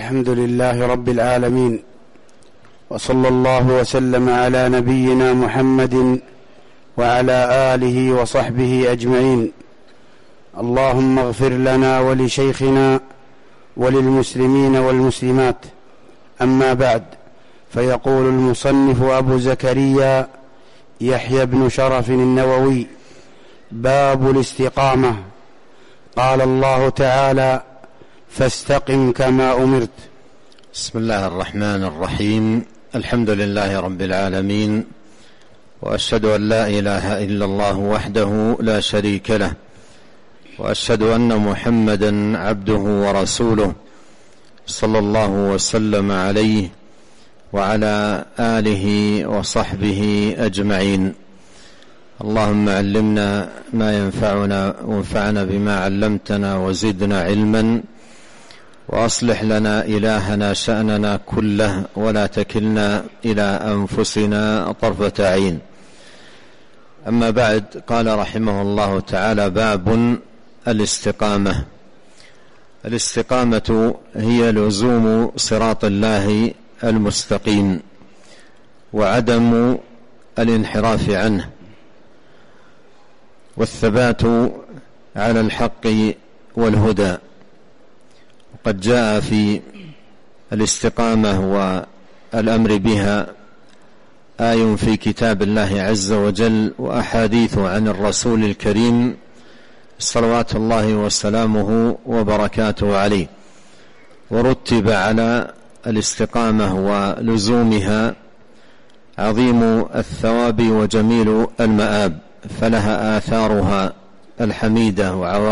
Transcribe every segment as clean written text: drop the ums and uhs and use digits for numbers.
الحمد لله رب العالمين، وصلى الله وسلم على نبينا محمد وعلى آله وصحبه أجمعين. اللهم اغفر لنا ولشيخنا وللمسلمين والمسلمات. أما بعد، فيقول المصنف أبو زكريا يحيى بن شرف النووي: باب الاستقامة. قال الله تعالى: فاستقم كما أمرت. بسم الله الرحمن الرحيم. الحمد لله رب العالمين، وأشهد أن لا إله إلا الله وحده لا شريك له، وأشهد أن محمدا عبده ورسوله، صلى الله وسلم عليه وعلى آله وصحبه أجمعين. اللهم علمنا ما ينفعنا وانفعنا بما علمتنا وزدنا علما، وأصلح لنا إلهنا شأننا كله، ولا تكلنا إلى أنفسنا طرفة عين. أما بعد، قال رحمه الله تعالى: باب الاستقامة. الاستقامة هي لزوم صراط الله المستقيم وعدم الانحراف عنه، والثبات على الحق والهدى. وقد جاء في الاستقامة والأمر بها آي في كتاب الله عز وجل، وأحاديث عن الرسول الكريم صلوات الله وسلامه وبركاته عليه. ورتب على الاستقامة ولزومها عظيم الثواب وجميل المآب، فلها آثارها الحميدة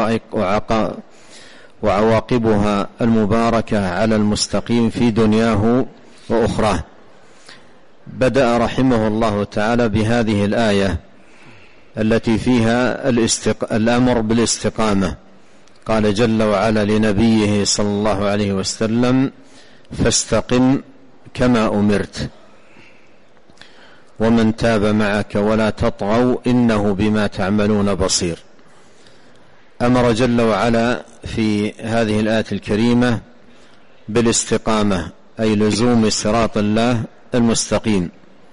وعواقبها المباركة على المستقيم في دنياه وأخراه. بدأ رحمه الله تعالى بهذه الآية التي فيها الأمر بالاستقامة. قال جل وعلا لنبيه صلى الله عليه وسلم: فاستقم كما أمرت ومن تاب معك ولا تطغوا إنه بما تعملون بصير. أمر جل وعلا في هذه الآية الكريمة بالاستقامة، أي لزوم صراط الله المستقيم.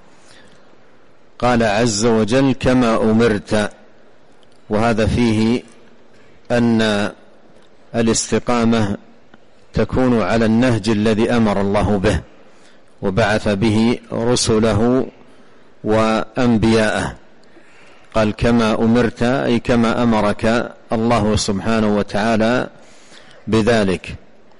قال عز وجل: كما أمرت، وهذا فيه أن الاستقامة تكون على النهج الذي أمر الله به وبعث به رسله وأنبياءه. قال: كما أمرت، أي كما أمرك الله سبحانه وتعالى بذلك.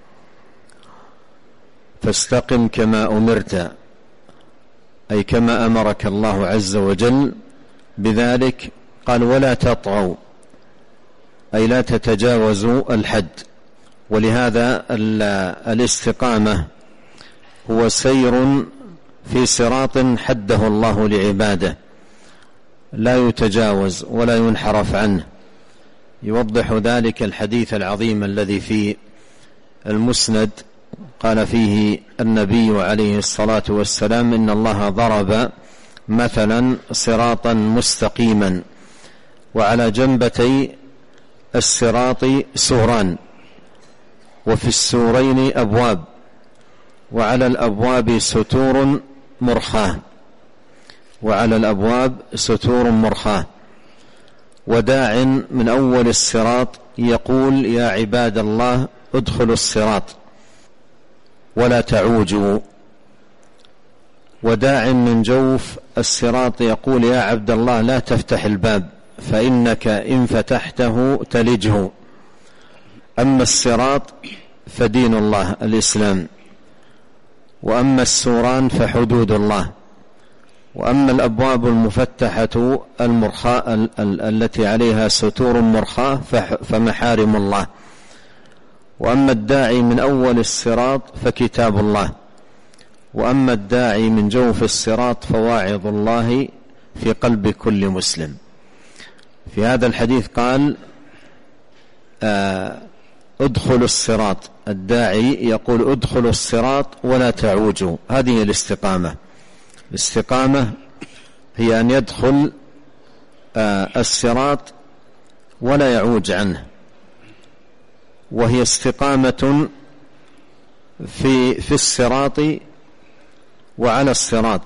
فاستقم كما أمرت، أي كما أمرك الله عز وجل بذلك. قال: ولا تطغوا، أي لا تتجاوزوا الحد. ولهذا الاستقامة هو سير في صراط حده الله لعباده، لا يتجاوز ولا ينحرف عنه. يوضح ذلك الحديث العظيم الذي في المسند، قال فيه النبي عليه الصلاة والسلام: إن الله ضرب مثلا صراطا مستقيما، وعلى جنبتي الصراط سوران، وفي السورين أبواب، وعلى الأبواب ستور مرخاة، وعلى الأبواب ستور مرخاة، وداع من أول الصراط يقول: يا عباد الله ادخلوا الصراط ولا تعوجوا، وداع من جوف الصراط يقول: يا عبد الله لا تفتح الباب فإنك إن فتحته تلجه. أما الصراط فدين الله الإسلام، وأما السوران فحدود الله، وأما الأبواب المفتحة المرخاة التي عليها ستور مرخاة فمحارم الله، وأما الداعي من أول الصراط فكتاب الله، وأما الداعي من جوف الصراط فواعظ الله في قلب كل مسلم. في هذا الحديث قال: ادخلوا الصراط، الداعي يقول: ادخلوا الصراط ولا تعوجوا. هذه الاستقامة. الاستقامة هي أن يدخل الصراط ولا يعوج عنه، وهي استقامة في الصراط وعلى الصراط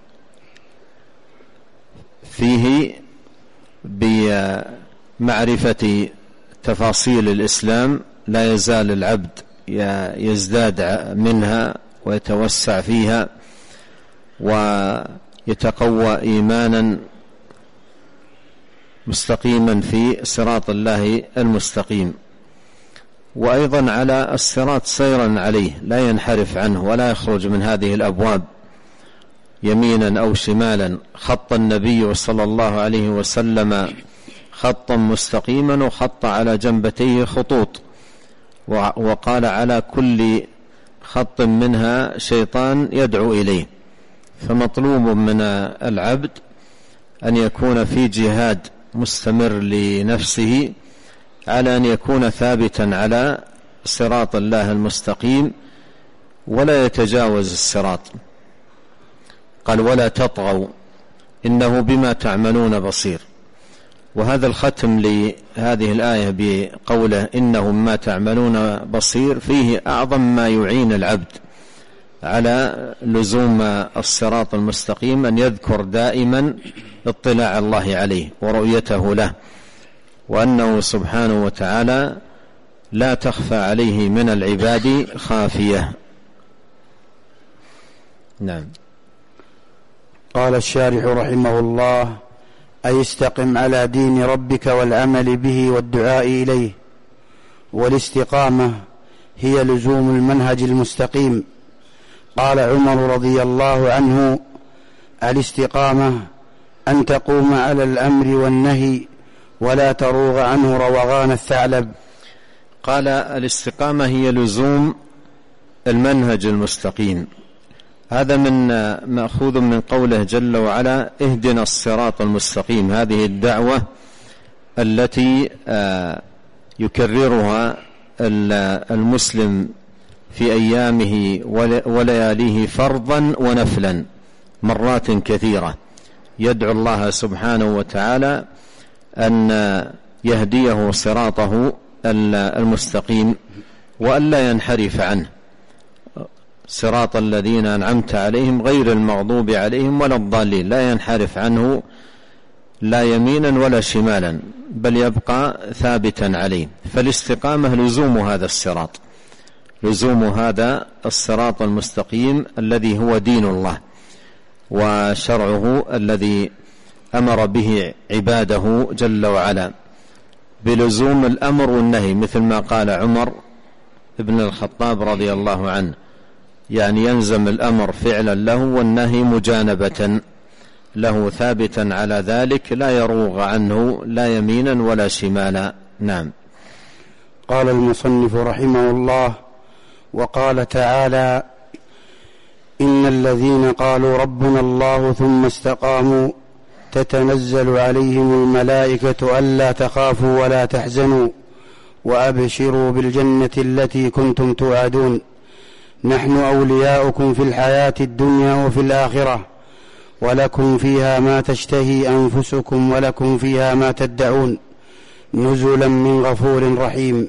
فيه بمعرفة تفاصيل الإسلام، لا يزال العبد يزداد منها ويتوسع فيها ويتقوى إيمانا مستقيما في صراط الله المستقيم. وأيضا على الصراط سيرا عليه، لا ينحرف عنه ولا يخرج من هذه الأبواب يمينا أو شمالا. خط النبي صلى الله عليه وسلم خطا مستقيما وخط على جنبتيه خطوط، وقال على كل خط منها شيطان يدعو إليه. فمطلوب من العبد أن يكون في جهاد مستمر لنفسه على أن يكون ثابتا على صراط الله المستقيم ولا يتجاوز الصراط. قال ولا تطغوا إنه بما تعملون بصير. وهذا الختم لهذه الآية بقوله إنه بما تعملون بصير فيه أعظم ما يعين العبد على لزوم الصراط المستقيم، أن يذكر دائما اطلاع الله عليه ورؤيته له، وأنه سبحانه وتعالى لا تخفى عليه من العباد خافية. نعم. قال الشارح رحمه الله: أي استقم على دين ربك والعمل به والدعاء إليه. والاستقامة هي لزوم المنهج المستقيم. قال عمر رضي الله عنه: الاستقامة أن تقوم على الأمر والنهي ولا تروغ عنه روغان الثعلب. قال الاستقامة هي لزوم المنهج المستقيم. هذا من مأخوذ من قوله جل وعلا: اهدنا الصراط المستقيم. هذه الدعوة التي يكررها المسلم في أيامه ولياليه فرضا ونفلا مرات كثيرة، يدعو الله سبحانه وتعالى أن يهديه صراطه المستقيم وألا ينحرف عنه، صراط الذين أنعمت عليهم غير المغضوب عليهم ولا الضالين، لا ينحرف عنه لا يمينا ولا شمالا بل يبقى ثابتا عليه. فالاستقامة لزوم هذا الصراط، لزوم هذا الصراط المستقيم الذي هو دين الله وشرعه الذي أمر به عباده جل وعلا، بلزوم الأمر والنهي، مثل ما قال عمر ابن الخطاب رضي الله عنه، يعني ينزم الأمر فعلا له والنهي مجانبة له، ثابتا على ذلك لا يروغ عنه لا يمينا ولا شمالا. نعم. قال المصنف رحمه الله: وقال تعالى: إن الذين قالوا ربنا الله ثم استقاموا تتنزل عليهم الملائكة ألا تخافوا ولا تحزنوا وأبشروا بالجنة التي كنتم توعدون، نحن أولياؤكم في الحياة الدنيا وفي الآخرة، ولكم فيها ما تشتهي أنفسكم ولكم فيها ما تدعون، نزلا من غفور رحيم.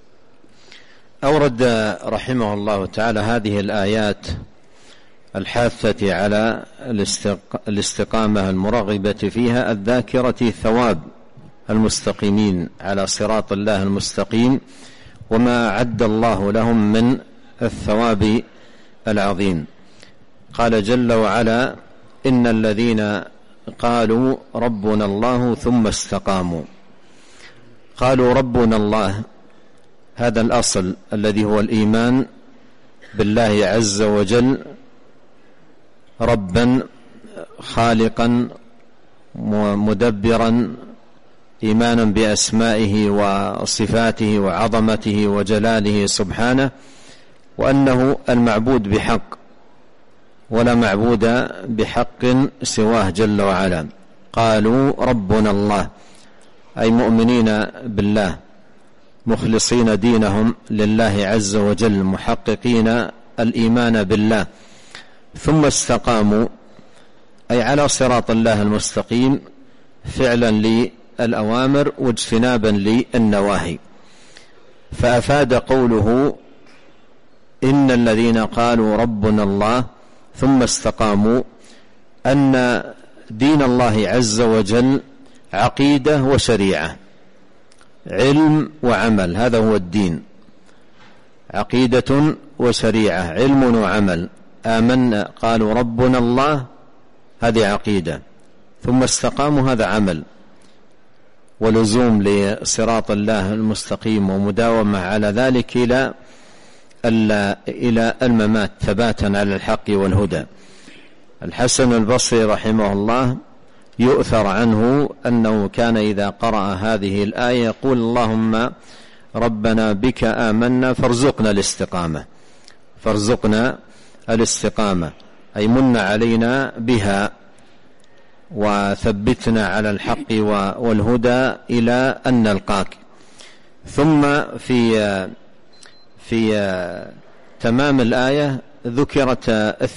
أورد رحمه الله تعالى هذه الآيات الحاثة على الاستقامة المرغبة فيها، الذاكرة ثواب المستقيمين على صراط الله المستقيم وما أعد الله لهم من الثواب العظيم. قال جل وعلا: إن الذين قالوا ربنا الله ثم استقاموا. قالوا ربنا الله، هذا الأصل الذي هو الإيمان بالله عز وجل ربا خالقا مدبرا، إيمانا بأسمائه وصفاته وعظمته وجلاله سبحانه، وأنه المعبود بحق ولا معبود بحق سواه جل وعلا. قالوا ربنا الله، أي مؤمنين بالله مخلصين دينهم لله عز وجل، محققين الإيمان بالله. ثم استقاموا، أي على صراط الله المستقيم فعلا للأوامر واجتنابا للنواهي. فأفاد قوله إن الذين قالوا ربنا الله ثم استقاموا، أن دين الله عز وجل عقيدة وشريعة، علم وعمل، هذا هو الدين، عقيدة وشريعة، علم وعمل. آمنا، قالوا ربنا الله، هذه عقيدة، ثم استقاموا، هذا عمل ولزوم لصراط الله المستقيم ومداومة على ذلك إلى الممات، ثباتا على الحق والهدى. الحسن البصري رحمه الله يؤثر عنه أنه كان إذا قرأ هذه الآية يقول: اللهم ربنا بك آمنا فارزقنا الاستقامة، فارزقنا الاستقامة، أي من علينا بها وثبتنا على الحق والهدى إلى أن نلقاك. ثم في تمام الآية ذكرت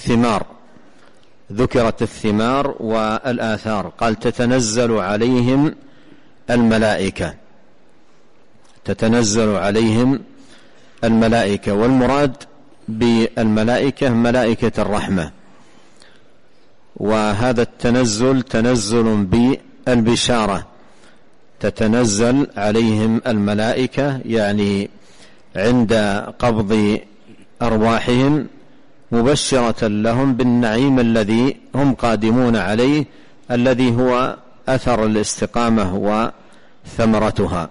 الثمار والآثار، قال: تتنزل عليهم الملائكة، تتنزل عليهم الملائكة، والمراد بالملائكة ملائكة الرحمة. وهذا التنزل تنزل بالبشارة، تتنزل عليهم الملائكة يعني عند قبض أرواحهم، مبشرة لهم بالنعيم الذي هم قادمون عليه، الذي هو أثر الاستقامة وثمرتها.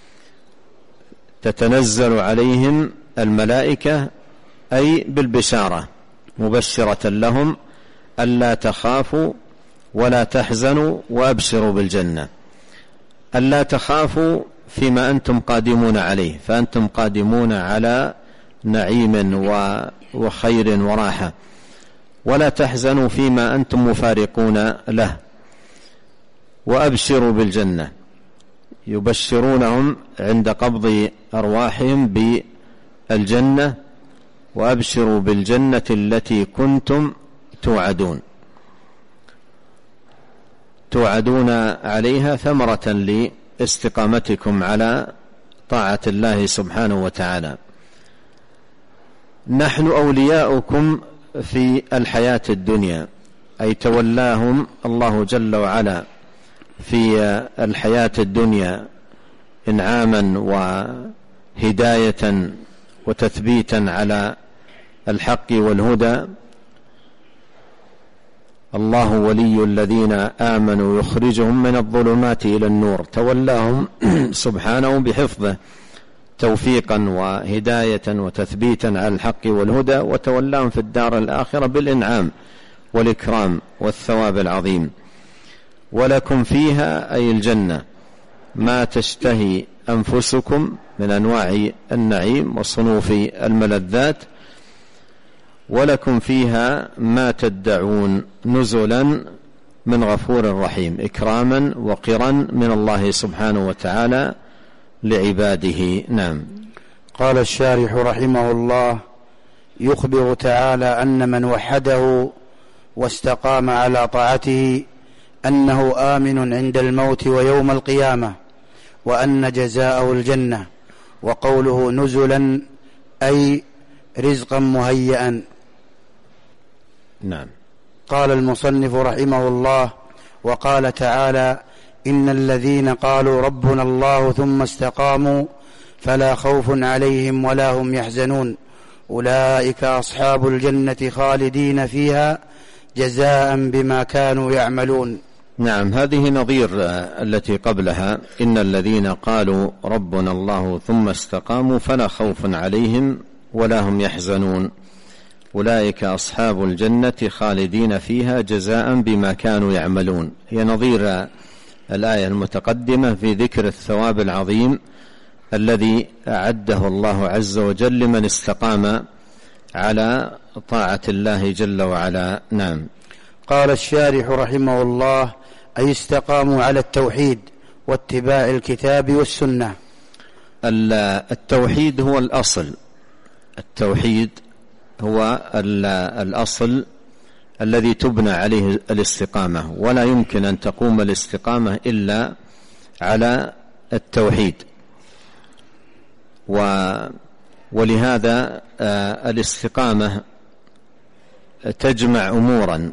تتنزل عليهم الملائكة أي بالبشارة، مبشرة لهم ألا تخافوا ولا تحزنوا وأبشروا بالجنة. ألا تخافوا فيما أنتم قادمون عليه، فأنتم قادمون على نعيم وخير وراحة، ولا تحزنوا فيما أنتم مفارقون له، وأبشروا بالجنة. يبشرونهم عند قبض أرواحهم بالجنة: وأبشروا بالجنة التي كنتم توعدون عليها ثمرة لاستقامتكم على طاعة الله سبحانه وتعالى. نحن أولياؤكم في الحياة الدنيا، أي تولاهم الله جل وعلا في الحياة الدنيا إنعاما وهداية وتثبيتا على الحق والهدى. الله ولي الذين آمنوا يخرجهم من الظلمات إلى النور، تولاهم سبحانه بحفظه توفيقا وهداية وتثبيتا على الحق والهدى، وتولاهم في الدار الآخرة بالإنعام والإكرام والثواب العظيم. ولكم فيها أي الجنة ما تشتهي أنفسكم من أنواع النعيم وصنوف الملذات، ولكم فيها ما تدعون نزلا من غفور رحيم، إكراما وقرا من الله سبحانه وتعالى لعباده. نعم. قال الشارح رحمه الله: يخبر تعالى أن من وحده واستقام على طاعته أنه آمن عند الموت ويوم القيامة، وأن جزاءه الجنة. وقوله نزلا أي رزقا مهيئا. نعم. قال المصنف رحمه الله: وقال تعالى: إن الذين قالوا ربنا الله ثم استقاموا فلا خوف عليهم ولا هم يحزنون أولئك أصحاب الجنة خالدين فيها جزاء بما كانوا يعملون. نعم، هذه نظير التي قبلها: إن الذين قالوا ربنا الله ثم استقاموا فلا خوف عليهم ولا هم يحزنون أولئك أصحاب الجنة خالدين فيها جزاء بما كانوا يعملون. هي نظير الآية المتقدمة في ذكر الثواب العظيم الذي أعده الله عز وجل لمن استقام على طاعة الله جل وعلا. نعم. قال الشارح رحمه الله: أي استقاموا على التوحيد واتباع الكتاب والسنة. التوحيد هو الأصل، التوحيد هو الأصل الذي تبنى عليه الاستقامة، ولا يمكن أن تقوم الاستقامة إلا على التوحيد. ولهذا الاستقامة تجمع أمورا.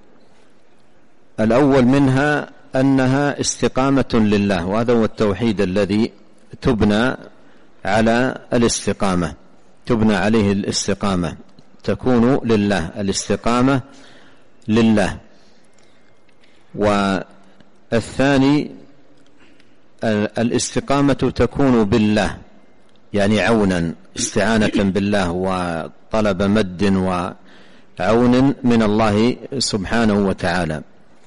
الأول منها أنها استقامة لله، وهذا هو التوحيد الذي تبنى على الاستقامة، تبنى عليه الاستقامة، تكون لله، الاستقامة لله. والثاني الاستقامة تكون بالله، يعني عونا، استعانة بالله وطلب مد وعون من الله سبحانه وتعالى.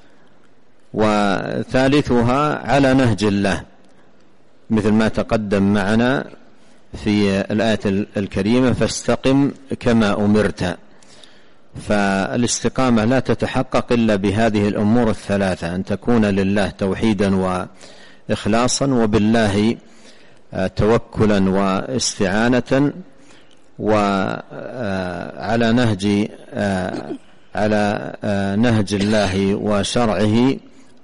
وثالثها على نهج الله، مثل ما تقدم معنا في الآية الكريمة: فاستقم كما أمرت. فالاستقامة لا تتحقق إلا بهذه الأمور الثلاثة: أن تكون لله توحيدا وإخلاصا، وبالله توكلا واستعانة، وعلى نهج الله وشرعه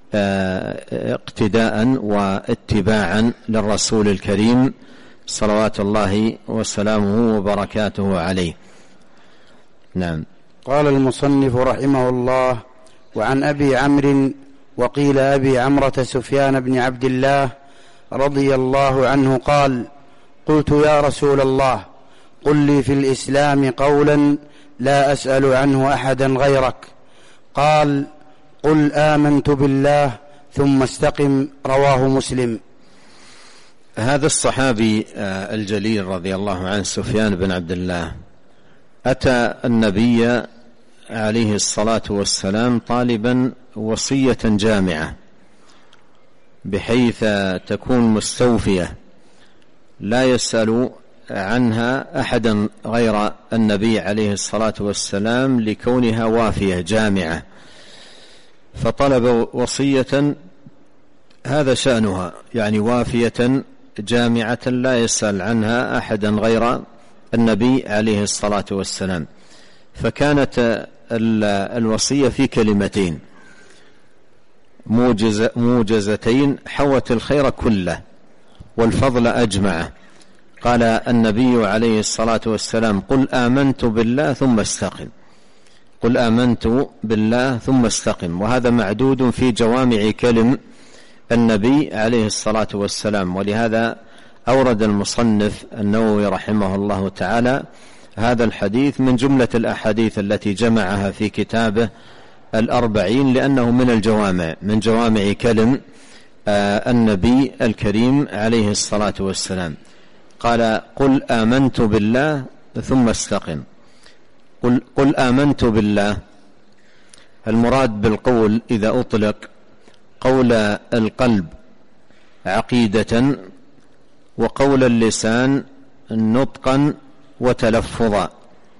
اقتداء واتباعا للرسول الكريم صلوات الله وسلامه وبركاته عليه. نعم. قال المصنف رحمه الله: وعن أبي عمرو وقيل أبي عمرة سفيان بن عبد الله رضي الله عنه قال: قلت يا رسول الله قل لي في الإسلام قولا لا أسأل عنه أحدا غيرك. قال: قل آمنت بالله ثم استقم. رواه مسلم. هذا الصحابي الجليل رضي الله عنه سفيان بن عبد الله أتى النبي عليه الصلاة والسلام طالبا وصية جامعة بحيث تكون مستوفية لا يسأل عنها أحدا غير النبي عليه الصلاة والسلام، لكونها وافية جامعة. فطلب وصية هذا شأنها، يعني وافية جامعة لا يسأل عنها أحدا غير النبي عليه الصلاة والسلام. فكانت الوصية في كلمتين موجزتين حوت الخير كله والفضل أجمعه. قال النبي عليه الصلاة والسلام: قل آمنت بالله ثم استقم. قل آمنت بالله ثم استقم. وهذا معدود في جوامع كلم النبي عليه الصلاة والسلام. ولهذا أورد المصنف النووي رحمه الله تعالى هذا الحديث من جملة الأحاديث التي جمعها في كتابه 40، لأنه من الجوامع، من جوامع كلم النبي الكريم عليه الصلاة والسلام. قال: قل آمنت بالله ثم استقم. قل آمنت بالله، المراد بالقول إذا أطلق قول القلب عقيدة، وقول اللسان نطقا وتلفظا،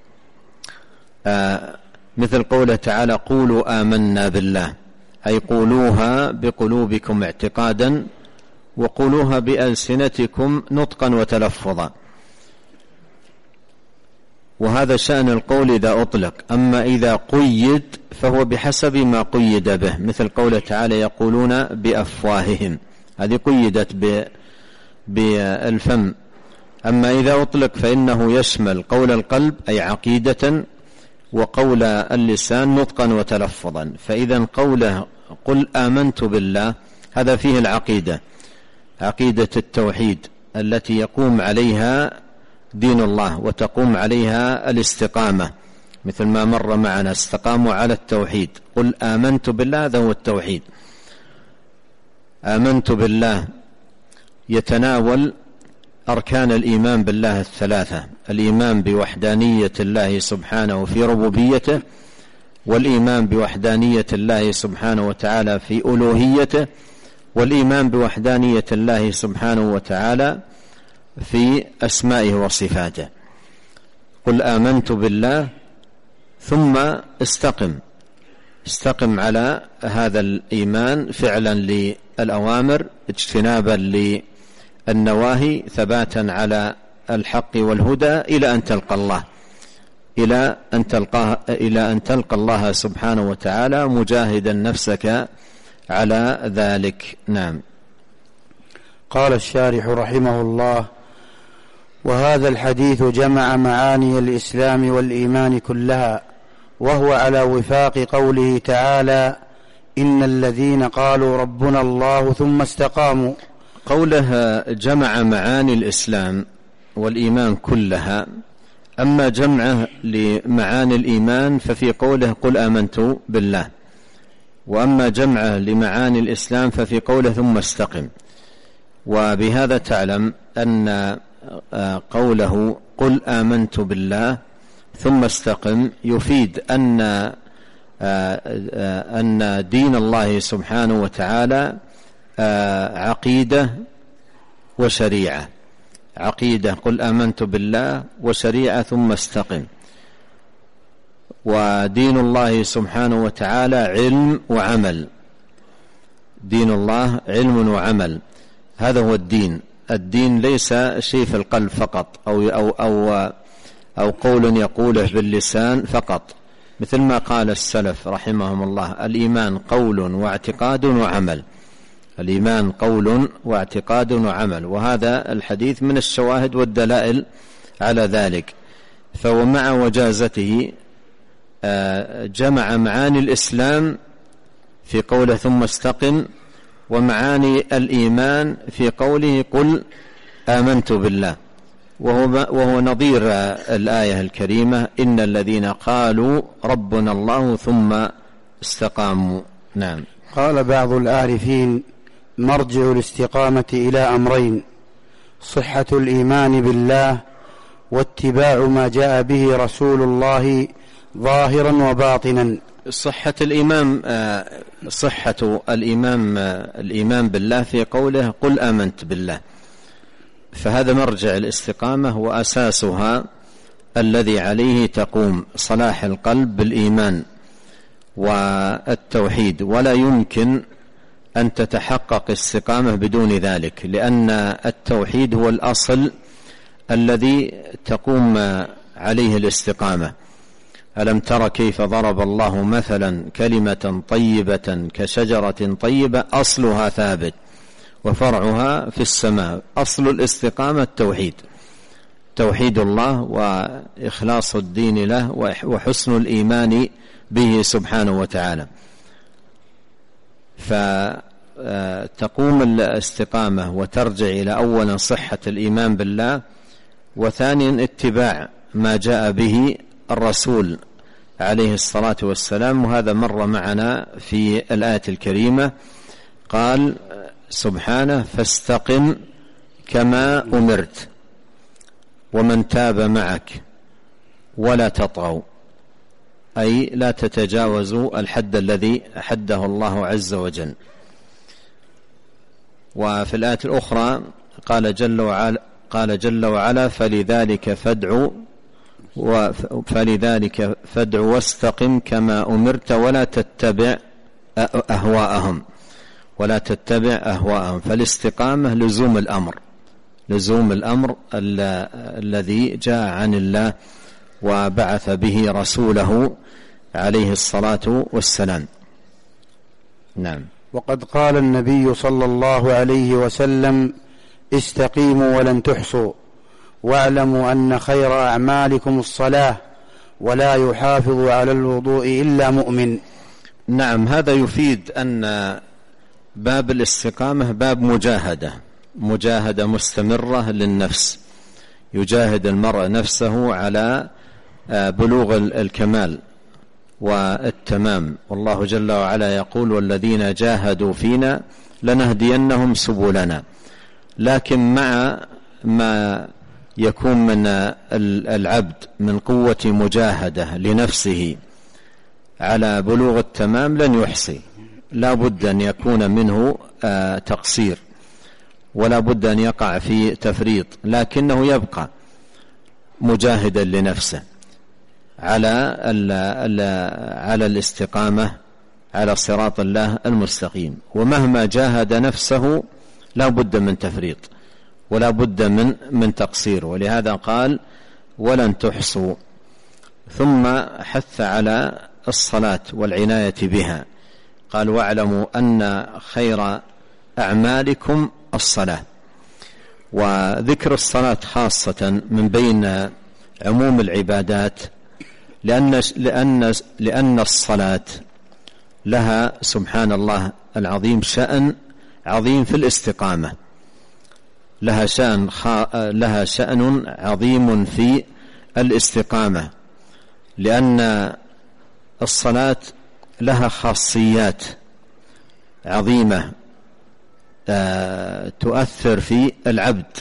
مثل قوله تعالى: قولوا آمنا بالله، أي قولوها بقلوبكم اعتقادا، وقولوها بألسنتكم نطقا وتلفظا. وهذا شأن القول إذا أطلق. أما إذا قيد فهو بحسب ما قيد به، مثل قوله تعالى: يقولون بأفواههم، هذه قيدت بالفم. أما إذا أطلق فإنه يشمل قول القلب أي عقيدة، وقول اللسان نطقا وتلفظا. فإذا قوله قل آمنت بالله هذا فيه العقيدة، عقيدة التوحيد التي يقوم عليها دين الله وتقوم عليها الاستقامة، مثل ما مر معنا: استقاموا على التوحيد. قل آمنت بالله، هذا هو التوحيد. آمنت بالله يتناول أركان الإيمان بالله الثلاثة: الإيمان بوحدانية الله سبحانه في ربوبيته، والإيمان بوحدانية الله سبحانه وتعالى في ألوهيته، والإيمان بوحدانية الله سبحانه وتعالى في أسمائه وصفاته. قل آمنت بالله ثم استقم على هذا الإيمان فعلا للأوامر، اجتنابا للنواهي، ثباتا على الحق والهدى إلى أن تلقى الله، إلى أن تلقى الله سبحانه وتعالى، مجاهدا نفسك على ذلك. نعم. قال الشارح رحمه الله: وهذا الحديث جمع معاني الإسلام والإيمان كلها، وهو على وفاق قوله تعالى: إن الذين قالوا ربنا الله ثم استقاموا. قوله جمع معاني الإسلام والإيمان كلها، أما جمعه لمعاني الإيمان ففي قوله قل آمنت بالله، وأما جمعه لمعاني الإسلام ففي قوله ثم استقم. وبهذا تعلم أن قوله قل آمنت بالله ثم استقم يفيد أن دين الله سبحانه وتعالى عقيدة وشريعة. عقيدة قل آمنت بالله، وشريعة ثم استقم. ودين الله سبحانه وتعالى علم وعمل. دين الله علم وعمل، هذا هو الدين. الدين ليس شيء في القلب فقط أو قول يقوله باللسان فقط، مثل ما قال السلف رحمهم الله: الإيمان قول واعتقاد وعمل. الإيمان قول واعتقاد وعمل، وهذا الحديث من الشواهد والدلائل على ذلك. فومع وجازته جمع معاني الإسلام في قوله ثم استقم، ومعاني الإيمان في قوله قل آمنت بالله، وهو نظير الآية الكريمة: إن الذين قالوا ربنا الله ثم استقاموا. نعم. قال بعض العارفين: مرجع الاستقامة إلى أمرين: صحة الإيمان بالله، واتباع ما جاء به رسول الله ظاهرا وباطنا. صحة الإيمان بالله في قوله قل آمنت بالله، فهذا مرجع الاستقامة وأساسها الذي عليه تقوم صلاح القلب بالإيمان والتوحيد، ولا يمكن أن تتحقق استقامة بدون ذلك، لأن التوحيد هو الأصل الذي تقوم عليه الاستقامة. ألم تر كيف ضرب الله مثلا كلمة طيبة كشجرة طيبة أصلها ثابت وفرعها في السماء. أصل الاستقامة التوحيد، توحيد الله وإخلاص الدين له وحسن الإيمان به سبحانه وتعالى. فتقوم الاستقامة وترجع إلى أولا صحة الإيمان بالله، وثانيا اتباع ما جاء به الرسول عليه الصلاة والسلام. وهذا مر معنا في الآية الكريمة، قال سبحانه: فاستقم كما أمرت ومن تاب معك ولا تطغوا، أي لا تتجاوزوا الحد الذي حده الله عز وجل. وفي الآية الأخرى قال جل وعلا: فلذلك فادع واستقم كما أمرت ولا تتبع أهواءهم. فالاستقامة لزوم الأمر الذي جاء عن الله وبعث به رسوله عليه الصلاة والسلام. نعم. وقد قال النبي صلى الله عليه وسلم: استقيموا ولن تحصوا، واعلموا أن خير أعمالكم الصلاة، ولا يحافظ على الوضوء إلا مؤمن. نعم. هذا يفيد أن باب الاستقامة باب مجاهدة مستمرة للنفس، يجاهد المرء نفسه على بلوغ الكمال والتمام. والله جل وعلا يقول: والذين جاهدوا فينا لنهدينهم سبلنا. لكن مع ما يكون من العبد من قوة مجاهدة لنفسه على بلوغ التمام لن يحصي، لا بد أن يكون منه تقصير، ولا بد أن يقع في تفريط، لكنه يبقى مجاهدا لنفسه على الاستقامة على صراط الله المستقيم. ومهما جاهد نفسه لا بد من تفريط ولا بد من تقصير، ولهذا قال: ولن تحصوا. ثم حث على الصلاة والعناية بها، قال: واعلموا أن خير أعمالكم الصلاة. وذكر الصلاة خاصة من بين عموم العبادات لأن الصلاة لها سبحان الله العظيم شأن عظيم في الاستقامة، لها شأن عظيم في الاستقامة، لأن الصلاة لها خاصيات عظيمة تؤثر في العبد،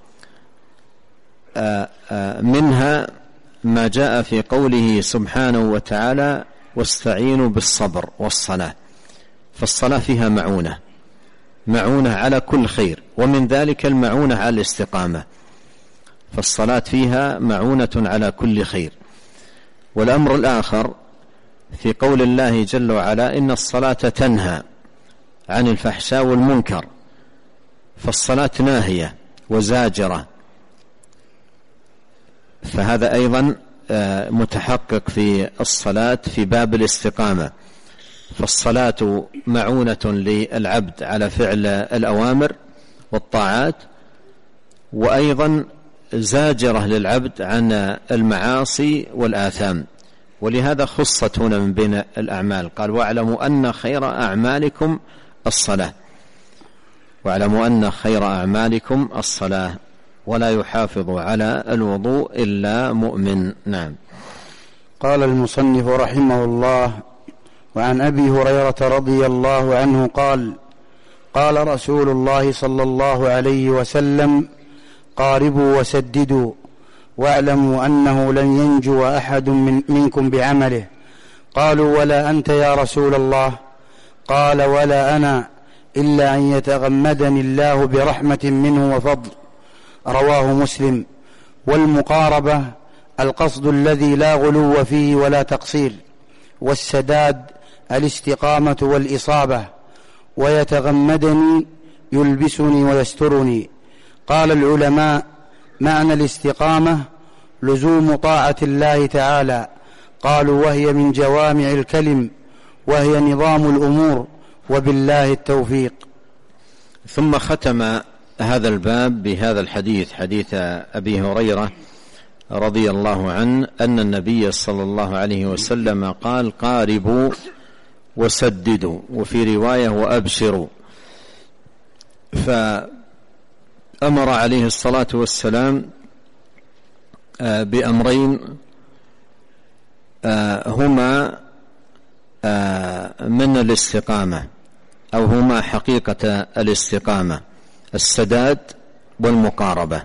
منها ما جاء في قوله سبحانه وتعالى واستعينوا بالصبر والصلاة، فالصلاة فيها معونة على كل خير، ومن ذلك المعونة على الاستقامة، فالصلاة فيها معونة على كل خير. والأمر الآخر في قول الله جل وعلا إن الصلاة تنهى عن الفحشاء والمنكر، فالصلاة ناهية وزاجرة، فهذا أيضا متحقق في الصلاة في باب الاستقامة، فالصلاة معونة للعبد على فعل الأوامر والطاعات، وأيضا زاجرة للعبد عن المعاصي والآثام، ولهذا خصت هنا من بين الأعمال، قال واعلموا أن خير أعمالكم الصلاة، واعلموا أن خير أعمالكم الصلاة ولا يحافظ على الوضوء إلا مؤمن. نعم. قال المصنف رحمه الله: وعن أبي هريرة رضي الله عنه قال: قال رسول الله صلى الله عليه وسلم: قاربوا وسددوا، واعلموا أنه لن ينجو أحد منكم بعمله. قالوا: ولا أنت يا رسول الله؟ قال: ولا أنا، إلا أن يتغمدني الله برحمة منه وفضل. رواه مسلم. والمقاربة القصد الذي لا غلو فيه ولا تقصير، والسداد الاستقامة والإصابة. ويتغمدني يلبسني ويسترني. قال العلماء: معنى الاستقامة لزوم طاعة الله تعالى. قالوا: وهي من جوامع الكلم، وهي نظام الأمور، وبالله التوفيق. ثم ختم هذا الباب بهذا الحديث، حديث أبي هريرة رضي الله عنه أن النبي صلى الله عليه وسلم قال: قاربوا وسددوا، وفي رواية وأبشروا. فأمر عليه الصلاة والسلام بأمرين هما من الاستقامة، أو هما حقيقة الاستقامة: السداد والمقاربة.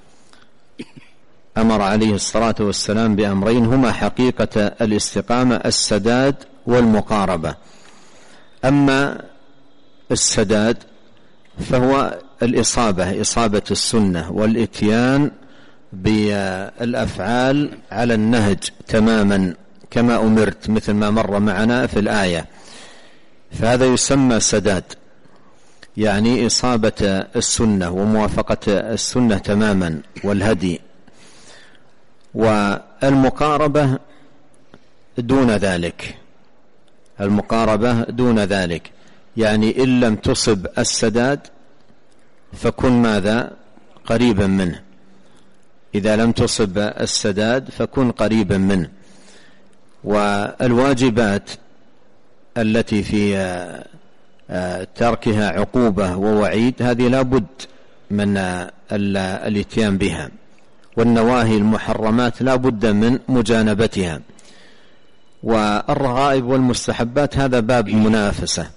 أمر عليه الصلاة والسلام بأمرين هما حقيقة الاستقامة: السداد والمقاربة. أما السداد فهو الإصابة، إصابة السنة، والإتيان بالأفعال على النهج تماما كما أمرت، مثل ما مر معنا في الآية، فهذا يسمى سداد، يعني إصابة السنة وموافقة السنة تماما والهدي. والمقاربة دون ذلك، المقاربة دون ذلك، يعني إن لم تصب السداد فكن ماذا؟ قريبا منه. إذا لم تصب السداد فكن قريبا منه. والواجبات التي في تركها عقوبة ووعيد هذه لا بد من الاتيان بها، والنواهي المحرمات لا بد من مجانبتها. والرغائب والمستحبات هذا باب منافسة،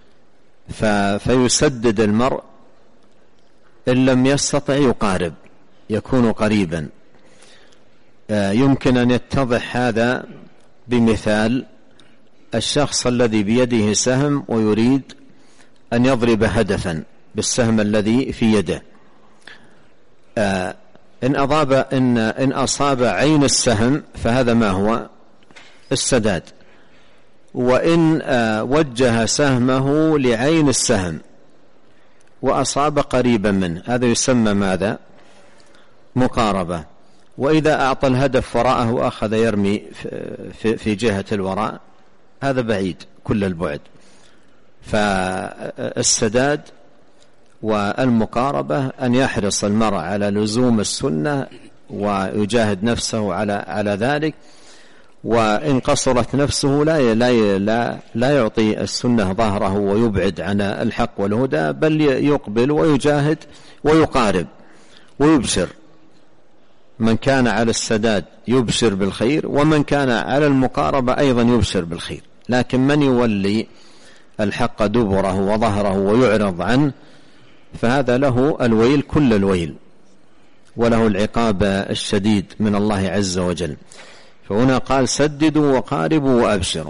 فيسدد المرء، إن لم يستطع يقارب، يكون قريبا. يمكن أن يتضح هذا بمثال: الشخص الذي بيده سهم ويريد أن يضرب هدفا بالسهم الذي في يده، إن أصاب عين السهم فهذا ما هو؟ السداد. وإن وجه سهمه لعين السهم وأصاب قريبا منه هذا يسمى ماذا؟ مقاربة. وإذا أعطى الهدف وراءه وأخذ يرمي في جهة الوراء هذا بعيد كل البعد. فالسداد والمقاربة أن يحرص المرء على لزوم السنة ويجاهد نفسه على ذلك، وإن قصرت نفسه لا يعطي السنة ظهره ويبعد عن الحق والهدى، بل يقبل ويجاهد ويقارب ويبشر. من كان على السداد يبشر بالخير، ومن كان على المقاربة أيضا يبشر بالخير. لكن من يولي الحق دبره وظهره ويعرض عنه فهذا له الويل كل الويل، وله العقاب الشديد من الله عز وجل. فهنا قال سددوا وقاربوا وأبشروا.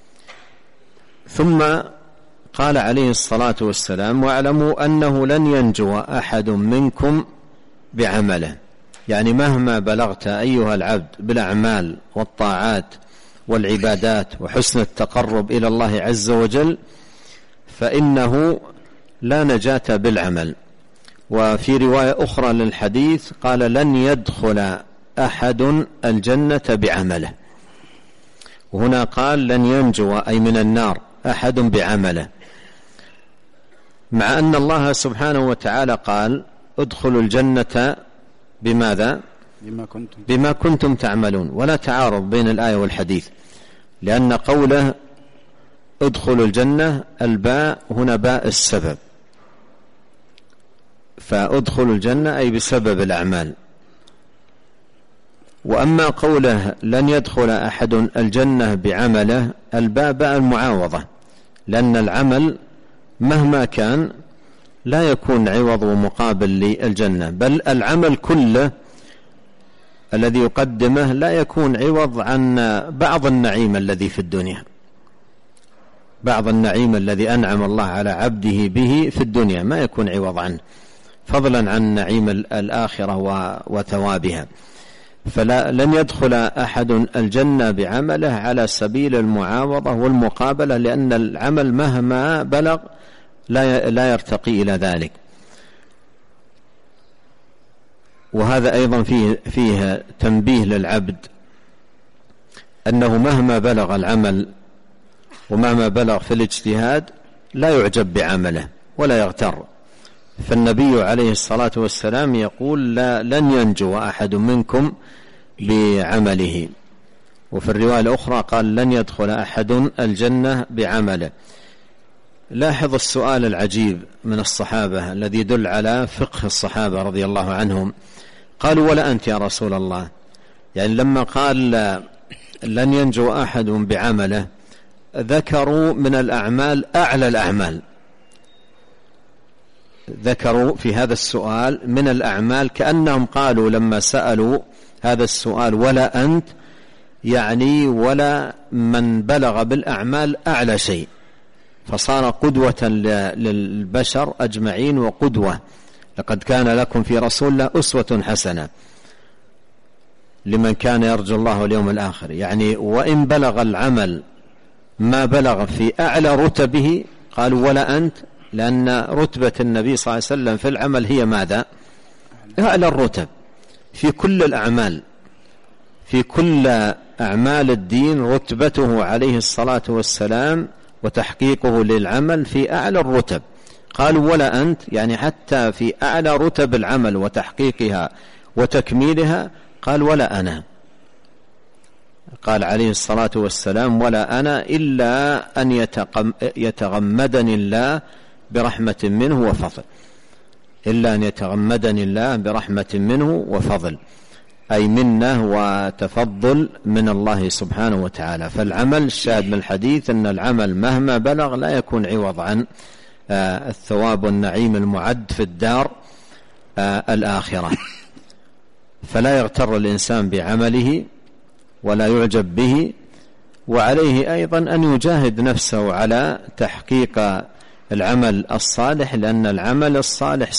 ثم قال عليه الصلاة والسلام واعلموا أنه لن ينجو أحد منكم بعمله، يعني مهما بلغت أيها العبد بالأعمال والطاعات والعبادات وحسن التقرب إلى الله عز وجل فإنه لا نجاة بالعمل. وفي رواية أخرى للحديث قال لن يدخل أحد الجنة بعمله، وهنا قال لن ينجو أي من النار أحد بعمله، مع أن الله سبحانه وتعالى قال ادخلوا الجنة بماذا؟ بما كنتم تعملون، ولا تعارض بين الآية والحديث، لأن قوله ادخلوا الجنة الباء هنا باء السبب، فادخلوا الجنة أي بسبب الأعمال. وأما قوله لن يدخل أحد الجنة بعمله الباء باء المعاوضة، لأن العمل مهما كان لا يكون عوض ومقابل للجنة، بل العمل كله الذي يقدمه لا يكون عوض عن بعض النعيم الذي في الدنيا، بعض النعيم الذي أنعم الله على عبده به في الدنيا ما يكون عوض عنه، فضلا عن نعيم الآخرة وثوابها. فلن يدخل أحد الجنة بعمله على سبيل المعاوضة والمقابلة، لأن العمل مهما بلغ لا يرتقي إلى ذلك. وهذا أيضا فيه تنبيه للعبد أنه مهما بلغ العمل ومهما بلغ في الاجتهاد لا يعجب بعمله ولا يغتر. فالنبي عليه الصلاة والسلام يقول لن ينجو أحد منكم بعمله. وفي الرواية الأخرى قال لن يدخل أحد الجنة بعمله. لاحظ السؤال العجيب من الصحابة الذي يدل على فقه الصحابة رضي الله عنهم. قالوا ولا أنت يا رسول الله، يعني لما قال لن ينجو أحد بعمله ذكروا من الأعمال أعلى الأعمال، ذكروا في هذا السؤال من الأعمال كأنهم قالوا لما سألوا هذا السؤال ولا أنت، يعني ولا من بلغ بالأعمال أعلى شيء، فصار قدوة للبشر أجمعين وقدوة. لقد كان لكم في رسول الله أسوة حسنة لمن كان يرجو الله واليوم الآخر، يعني وإن بلغ العمل ما بلغ في أعلى رتبه قالوا ولا أنت، لأن رتبة النبي صلى الله عليه وسلم في العمل هي ماذا؟ أعلى الرتب في كل الأعمال، في كل أعمال الدين رتبته عليه الصلاة والسلام وتحقيقه للعمل في أعلى الرتب. قالوا ولا أنت، يعني حتى في أعلى رتب العمل وتحقيقها وتكميلها قال ولا أنا. قال عليه الصلاة والسلام ولا أنا إلا أن يتغمدني الله برحمة منه وفضل، إلا أن يتغمدني الله برحمة منه وفضل، أي منه وتفضل من الله سبحانه وتعالى. فالعمل الشاهد من الحديث أن العمل مهما بلغ لا يكون عوض عن الثواب والنعيم المعد في الدار الآخرة. فلا يغتر الإنسان بعمله ولا يعجب به، وعليه أيضا أن يجاهد نفسه على تحقيق العمل الصالح، لأن العمل الصالح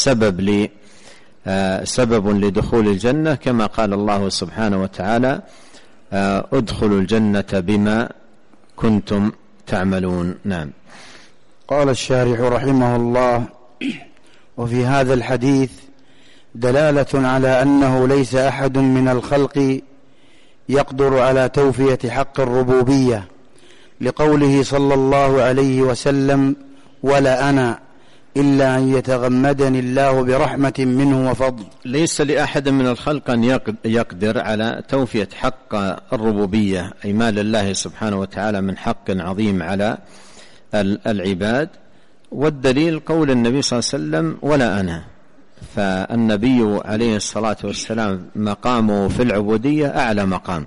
سبب لدخول الجنة، كما قال الله سبحانه وتعالى ادخلوا الجنة بما كنتم تعملون. نعم. قال الشارح رحمه الله: وفي هذا الحديث دلالة على أنه ليس أحد من الخلق يقدر على توفية حق الربوبية، لقوله صلى الله عليه وسلم: ولا أنا إلا أن يتغمدني الله برحمة منه وفضل. ليس لأحد من الخلق أن يقدر على توفية حق الربوبية، أي ما لله سبحانه وتعالى من حق عظيم على العباد، والدليل قول النبي صلى الله عليه وسلم ولا أنا. فالنبي عليه الصلاة والسلام مقامه في العبودية أعلى مقام،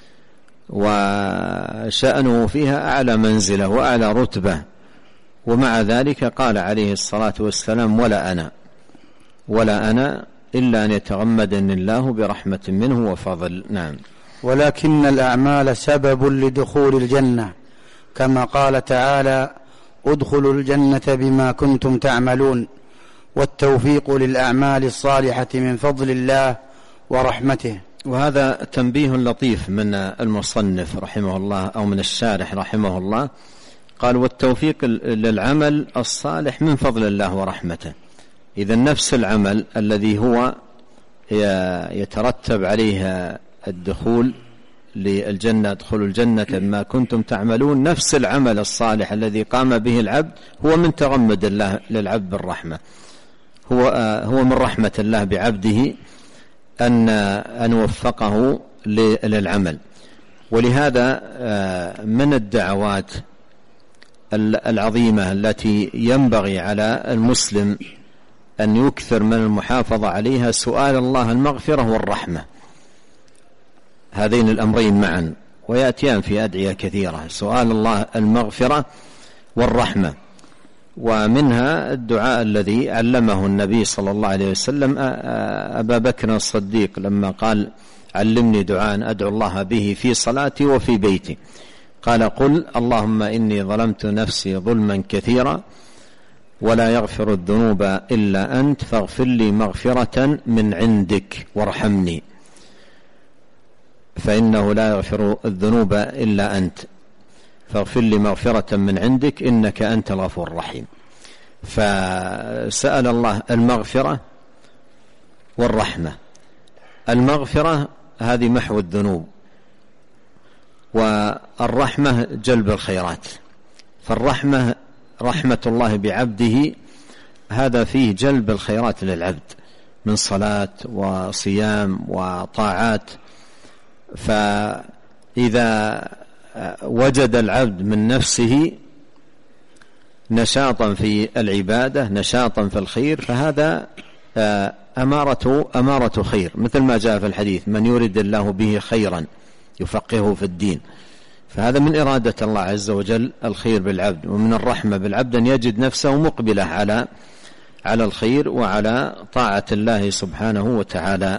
وشأنه فيها أعلى منزلة وأعلى رتبة، ومع ذلك قال عليه الصلاة والسلام ولا أنا إلا أن يتغمدني الله برحمة منه وفضل. نعم. ولكن الأعمال سبب لدخول الجنة، كما قال تعالى: ادخلوا الجنة بما كنتم تعملون. والتوفيق للأعمال الصالحة من فضل الله ورحمته. وهذا تنبيه لطيف من المصنف رحمه الله أو من الشارح رحمه الله، قال: والتوفيق للعمل الصالح من فضل الله ورحمته. إذا نفس العمل الذي هو يترتب عليه الدخول للجنة، ادخلوا الجنة بما كنتم تعملون، نفس العمل الصالح الذي قام به العبد هو من تغمد الله للعبد بالرحمة، هو من رحمة الله بعبده أن وفقه للعمل. ولهذا من الدعوات العظيمة التي ينبغي على المسلم أن يكثر من المحافظة عليها سؤال الله المغفرة والرحمة، هذين الأمرين معا، ويأتيان في أدعية كثيرة، سؤال الله المغفرة والرحمة. ومنها الدعاء الذي علمه النبي صلى الله عليه وسلم أبا بكر الصديق لما قال: علمني دعاء أدعو الله به في صلاتي وفي بيتي. قال: قل اللهم إني ظلمت نفسي ظلما كثيرا ولا يغفر الذنوب إلا أنت فاغفر لي مغفرة من عندك وارحمني فإنه لا يغفر الذنوب إلا أنت فاغفر لي مغفرة من عندك إنك أنت الغفور الرحيم. فسأل الله المغفرة والرحمة. المغفرة هذه محو الذنوب، والرحمة جلب الخيرات. فالرحمة رحمة الله بعبده، هذا فيه جلب الخيرات للعبد من صلاة وصيام وطاعات. فإذا وجد العبد من نفسه نشاطا في العبادة، نشاطا في الخير، فهذا أمارة خير، مثل ما جاء في الحديث: من يريد الله به خيرا يفقهه في الدين. فهذا من إرادة الله عز وجل الخير بالعبد، ومن الرحمة بالعبد أن يجد نفسه مقبلة على الخير وعلى طاعة الله سبحانه وتعالى.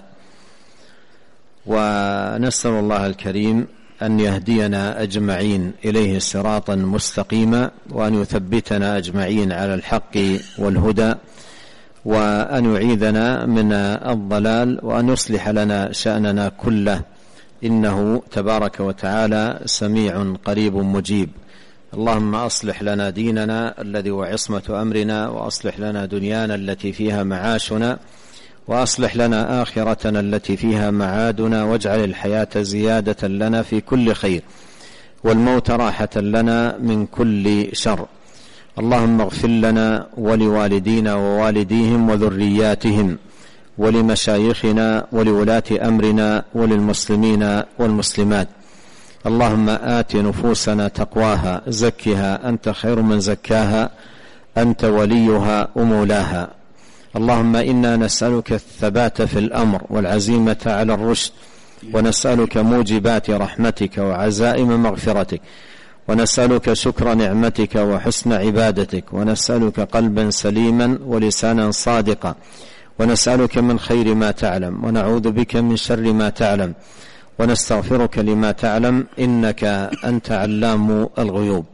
ونسأل الله الكريم أن يهدينا أجمعين إليه صراطا مستقيما، وأن يثبتنا أجمعين على الحق والهدى، وأن يعيذنا من الضلال، وأن يصلح لنا شأننا كله، إنه تبارك وتعالى سميع قريب مجيب. اللهم أصلح لنا ديننا الذي هو عصمة أمرنا، وأصلح لنا دنيانا التي فيها معاشنا، وأصلح لنا آخرتنا التي فيها معادنا، واجعل الحياة زيادة لنا في كل خير، والموت راحة لنا من كل شر. اللهم اغفر لنا ولوالدينا ووالديهم وذرياتهم، ولمشايخنا ولولاة أمرنا، وللمسلمين والمسلمات. اللهم آت نفوسنا تقواها، زكها أنت خير من زكاها، أنت وليها ومولاها. اللهم إنا نسألك الثبات في الأمر والعزيمة على الرشد، ونسألك موجبات رحمتك وعزائم مغفرتك، ونسألك شكر نعمتك وحسن عبادتك، ونسألك قلبا سليما ولسانا صادقا، ونسألك من خير ما تعلم، ونعوذ بك من شر ما تعلم، ونستغفرك لما تعلم، إنك أنت علام الغيوب.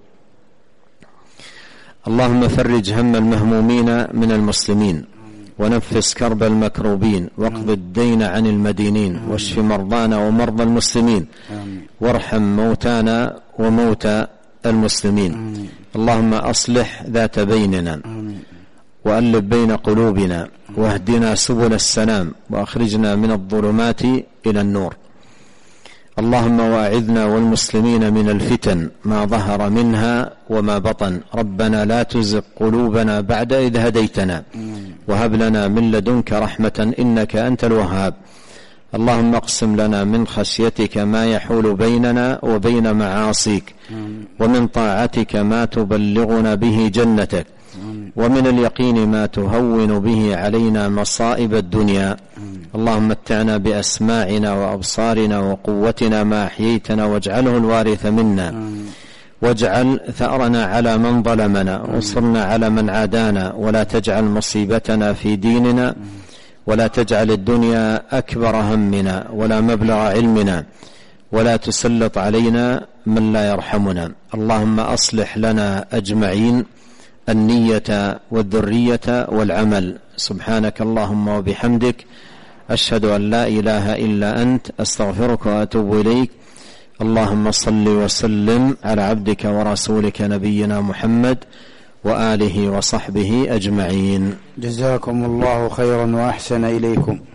اللهم فرج هم المهمومين من المسلمين، ونفس كرب المكروبين، واقض الدين عن المدينين، واشف مرضانا ومرضى المسلمين، وارحم موتانا وموتى المسلمين. اللهم أصلح ذات بيننا، وألف بين قلوبنا، واهدنا سبل السلام، وأخرجنا من الظلمات إلى النور. اللهم واعذنا والمسلمين من الفتن ما ظهر منها وما بطن. ربنا لا تزغ قلوبنا بعد إذ هديتنا وهب لنا من لدنك رحمة إنك أنت الوهاب. اللهم اقسم لنا من خشيتك ما يحول بيننا وبين معاصيك، ومن طاعتك ما تبلغنا به جنتك، ومن اليقين ما تهون به علينا مصائب الدنيا. اللهم متعنا بأسماعنا وأبصارنا وقوتنا ما أحييتنا، واجعله الوارث منا، واجعل ثأرنا على من ظلمنا، وانصرنا على من عادانا، ولا تجعل مصيبتنا في ديننا، ولا تجعل الدنيا أكبر همنا ولا مبلغ علمنا، ولا تسلط علينا من لا يرحمنا. اللهم أصلح لنا أجمعين النية والذرية والعمل. سبحانك اللهم وبحمدك، أشهد أن لا إله إلا أنت، أستغفرك وأتوب إليك. اللهم صل وسلم على عبدك ورسولك نبينا محمد وآله وصحبه أجمعين. جزاكم الله خيرا وأحسن إليكم.